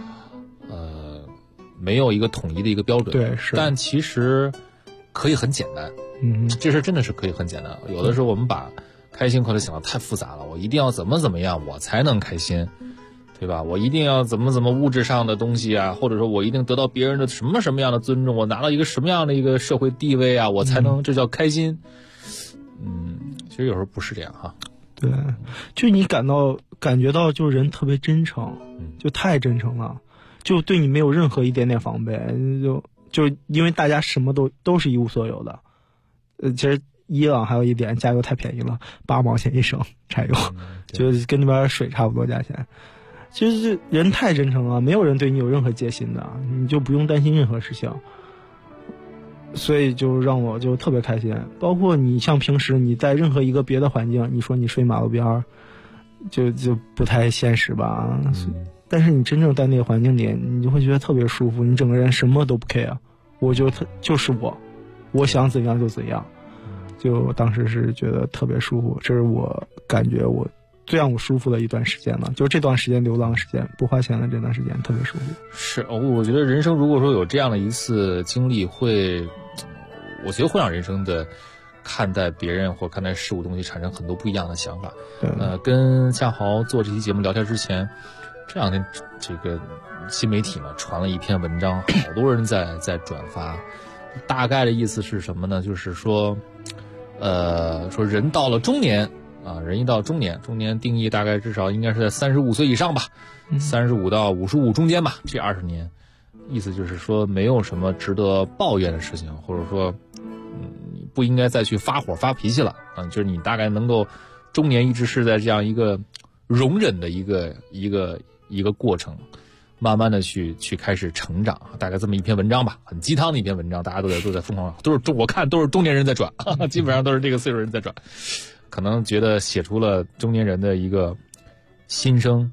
没有一个统一的一个标准。 对，是。 但其实可以很简单。这事真的是可以很简单。有的时候我们把开心快乐想得太复杂了，我一定要怎么样我才能开心，对吧？我一定要怎么物质上的东西啊，或者说我一定得到别人的什么样的尊重，我拿到一个什么样的一个社会地位啊，我才能这叫开心。其实有时候不是这样哈。 对，就你感觉到就是人特别真诚，就太真诚了，就对你没有任何一点点防备，就因为大家什么都是一无所有的。其实伊朗还有一点，加油太便宜了，8毛钱一升柴油，就跟那边水差不多价钱。其实人太真诚了，没有人对你有任何戒心的，你就不用担心任何事情。所以就让我就特别开心。包括你像平时你在任何一个别的环境，你说你睡马路边就不太现实吧。但是你真正在那个环境里，你就会觉得特别舒服，你整个人什么都不 care， 就是我想怎样就怎样，就当时是觉得特别舒服，这是我感觉我最让我舒服的一段时间了，就是这段时间流浪时间不花钱的这段时间特别舒服。 是，我觉得人生如果说有这样的一次经历，我觉得会让人生的看待别人或看待事物东西产生很多不一样的想法。跟夏豪做这期节目聊天之前，这两天这个新媒体嘛传了一篇文章，好多人在转发。大概的意思是什么呢？就是说，说人到了中年啊，人一到中年定义大概至少应该是在35岁以上吧，35到55中间吧，这20年，意思就是说没有什么值得抱怨的事情，或者说，你不应该再去发火发脾气了啊，就是你大概能够中年一直是在这样一个容忍的一个过程。慢慢的去开始成长，大概这么一篇文章吧，很鸡汤的一篇文章，大家都在疯狂，我看都是中年人在转，基本上都是这个岁数人在转，可能觉得写出了中年人的一个心声。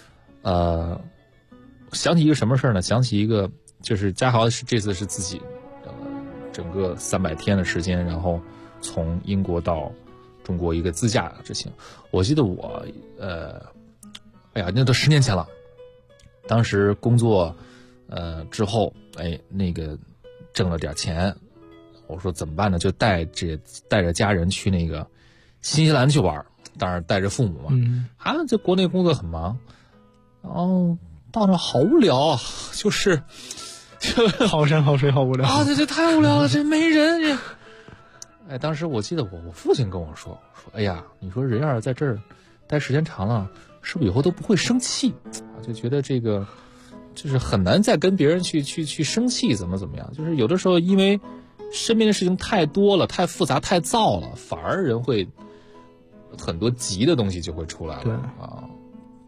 想起一个什么事呢？想起一个就是嘉豪这次是自己整个300天的时间，然后从英国到中国一个自驾之行。我记得我那都10年前了。当时工作，之后，那个挣了点钱，我说怎么办呢？就带着家人去那个新西兰去玩，当然带着父母嘛。这国内工作很忙，然后到那好无聊啊，就是好山好水好无聊啊，这太无聊了，这没人。当时我记得我父亲跟我说，哎呀，你说人要是在这儿待时间长了，是不是以后都不会生气？就觉得这个就是很难再跟别人去生气，怎么样？就是有的时候因为身边的事情太多了、太复杂、太燥了，反而人会很多急的东西就会出来了。 对啊。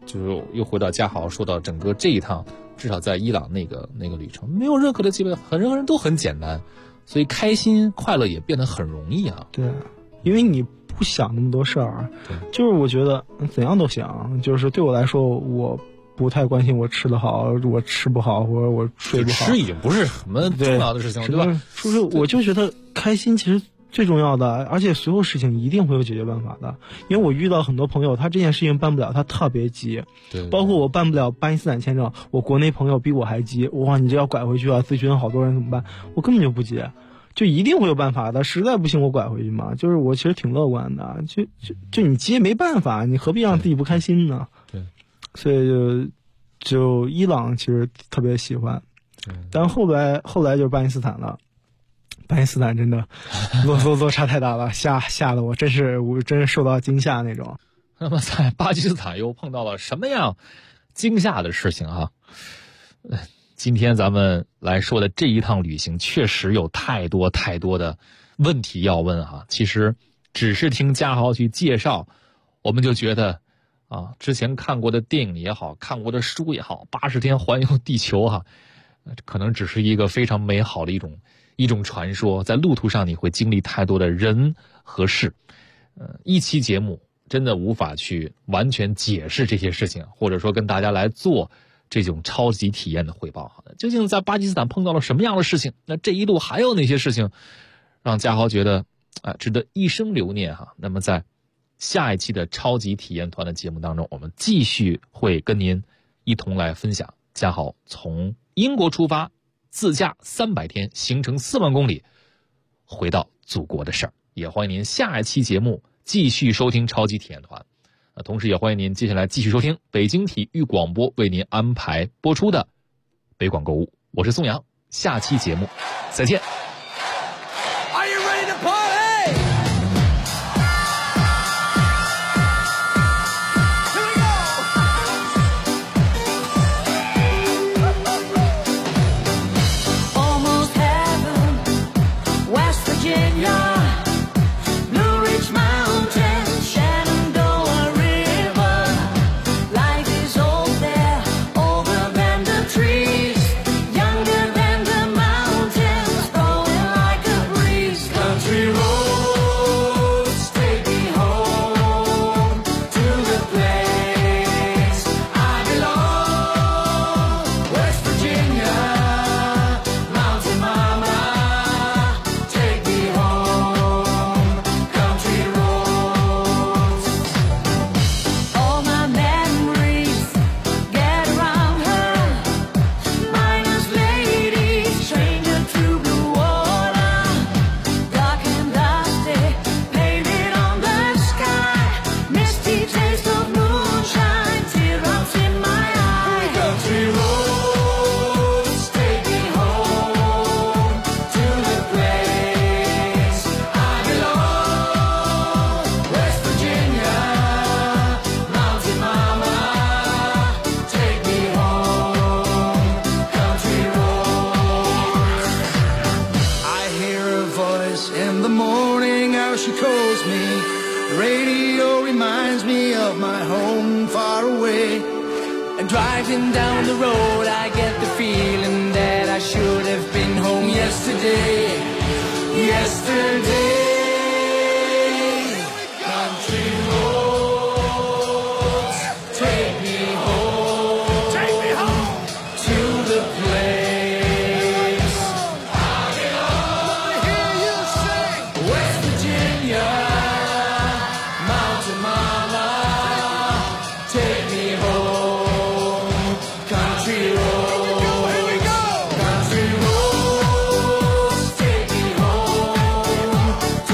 就是又回到嘉豪说到整个这一趟，至少在伊朗那个旅程，没有任何的基本，任何人都很简单，所以开心快乐也变得很容易啊。 对，因为你不想那么多事儿，就是我觉得怎样都行，就是对我来说，我不太关心我吃得好，我吃不好，或者我睡不好。 吃已经不是什么重要的事情了，对吧？ 就是我就觉得开心其实最重要的，而且所有事情一定会有解决办法的。因为我遇到很多朋友，他这件事情办不了，他特别急。 对， 包括我办不了巴基斯坦签证，我国内朋友比我还急。哇，你这要拐回去啊，咨询好多人怎么办？我根本就不急。就一定会有办法的，实在不行我拐回去嘛。就是我其实挺乐观的，就你急也没办法，你何必让自己不开心呢？ 对， 所以就伊朗其实特别喜欢，但后来就是巴基斯坦了。巴基斯坦真的落差太大了，吓得我真是受到惊吓那种。 那么在巴基斯坦又碰到了什么样惊吓的事情啊？今天咱们来说的这一趟旅行，确实有太多的问题要问啊。其实只是听嘉豪去介绍，我们就觉得啊，之前看过的电影也好，看过的书也好，80天环游地球哈，可能只是一个非常美好的一种传说。在路途上你会经历太多的人和事，一期节目真的无法去完全解释这些事情，或者说跟大家来做这种超级体验的汇报。究竟在巴基斯坦碰到了什么样的事情？那这一路还有哪些事情让嘉豪觉得值得一生留念哈？那么在下一期的超级体验团的节目当中，我们继续会跟您一同来分享嘉豪从英国出发，自驾300天，行程4万公里，回到祖国的事儿。也欢迎您下一期节目继续收听超级体验团。同时也欢迎您接下来继续收听北京体育广播为您安排播出的北广购物。我是宋阳，下期节目再见。 Are you ready to party? Here we go. Almost heaven, West Virginia. Driving down the road, I get the feeling that I should have been home yesterday. Country roads, take me home, to the place I belong. Let me hear you sing. West Virginia, Mountain Mama, take me home. Country roads, here we go. Country roads, take me home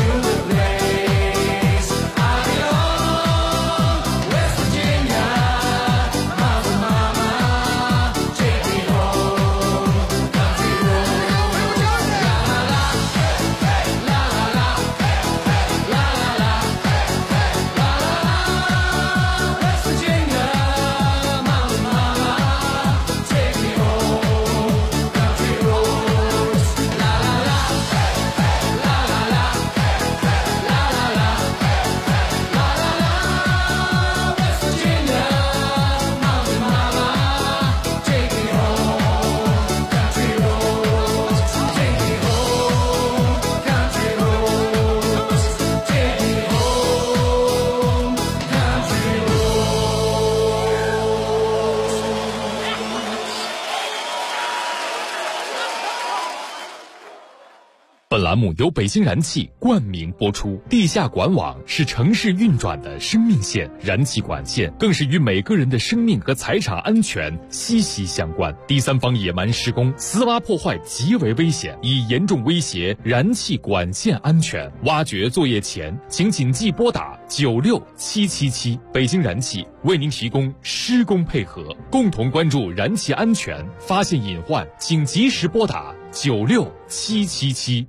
栏目由北京燃气冠名播出。地下管网是城市运转的生命线，燃气管线更是与每个人的生命和财产安全息息相关。第三方野蛮施工、私挖破坏极为危险，已严重威胁燃气管线安全。挖掘作业前，请谨记拨打96777，北京燃气为您提供施工配合，共同关注燃气安全，发现隐患请及时拨打96777。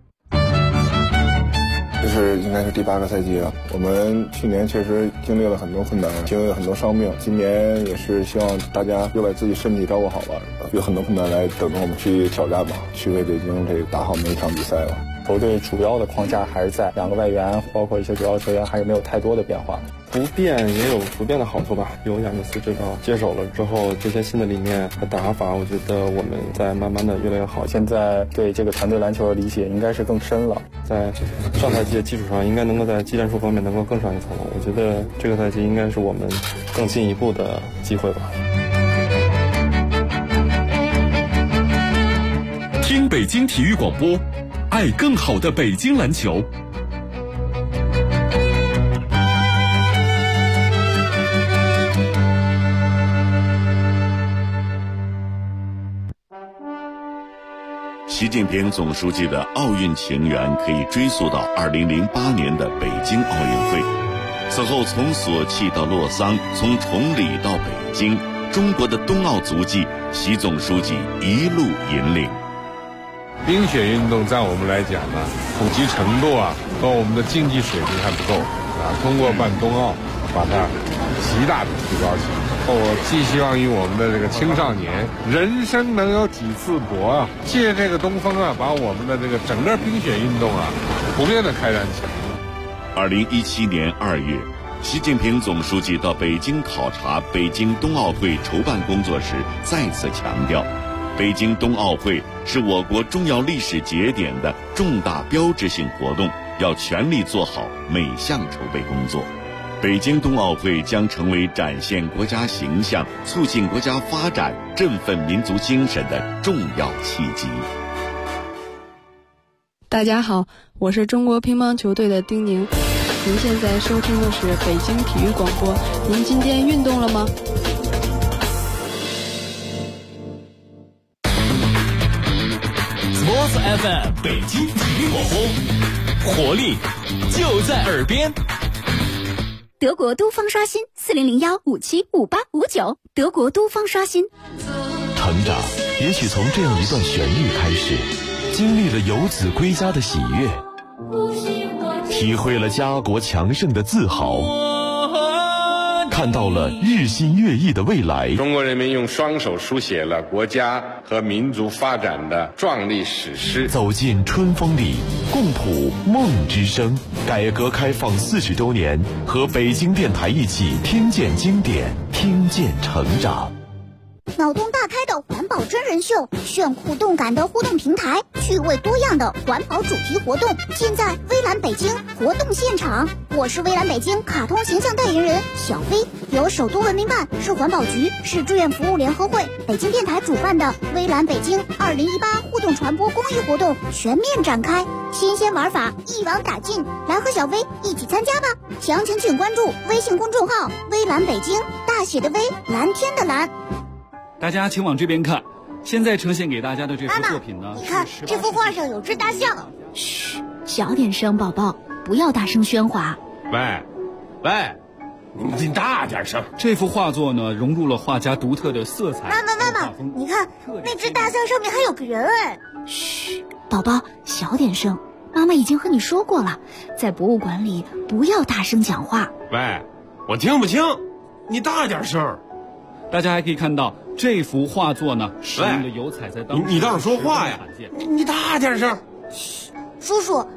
这是应该是第8个赛季了，我们去年确实经历了很多困难，经历了很多伤病，今年也是希望大家又把自己身体照顾好了，有很多困难来等着我们去挑战吧，去为北京这个打好每一场比赛了。 球队主要的框架还是在2个外援，包括一些主要球员还是没有太多的变化。不变也有不变的好处吧。有亚尼斯指导接手了之后，这些新的理念和打法，我觉得我们在慢慢的越来越好。现在对这个团队篮球的理解应该是更深了，在上赛季的基础上，应该能够在技战术方面能够更上一层楼。我觉得这个赛季应该是我们更进一步的机会吧。 听北京体育广播，爱更好的北京篮球。 习近平总书记的奥运情缘可以追溯到2008年的北京奥运会。此后从索契到洛桑，从崇礼到北京，中国的冬奥足迹，习总书记一路引领。 冰雪运动在我们来讲呢，普及程度和我们的竞技水平还不够通过办冬奥，把它极大的提高起来。我寄希望于我们的这个青少年，人生能有几次搏借这个东风把我们的这个整个冰雪运动普遍的开展起来。 2017年2月，习近平总书记到北京考察北京冬奥会筹办工作时，再次强调，北京冬奥会是我国重要历史节点的重大标志性活动，要全力做好每项筹备工作。北京冬奥会将成为展现国家形象、促进国家发展、振奋民族精神的重要契机。 大家好，我是中国乒乓球队的丁宁。您现在收听的是北京体育广播。您今天运动了吗 ？Sports FM 北京体育广播，活力就在耳边。 德国都方刷新40015758559，德国都方刷新。 成长也许从这样一段旋律开始，经历了游子归家的喜悦，体会了家国强盛的自豪，看到了日新月异的未来。 中国人民用双手书写了国家和民族发展的壮丽史诗。 走进春风里，共谱梦之声。改革开放40周年，和北京电台一起听见经典，听见成长。 脑洞大开的环保真人秀，炫酷动感的互动平台，趣味多样的环保主题活动，尽在微蓝北京活动现场。我是微蓝北京卡通形象代言人小飞，由首都文明办、市环保局、市志愿服务联合会、北京电台主办的微蓝北京2018互动传播公益活动全面展开，新鲜玩法一网打尽，来和小飞一起参加吧！详情请关注微信公众号微蓝北京，大写的微，蓝天的蓝。 大家请往这边看，现在呈现给大家的这幅作品呢， 你看这幅画上有只大象。 嘘，小点声，宝宝，不要大声喧哗。 喂，你大点声。这幅画作呢，融入了画家独特的色彩。 妈妈，你看那只大象上面还有个人哎。 嘘，宝宝，小点声。妈妈已经和你说过了，在博物馆里不要大声讲话。 喂，我听不清，你大点声。大家还可以看到这幅画作呢，使用的油彩在当时你倒是说话呀！ 你大点声。 嘘，叔叔，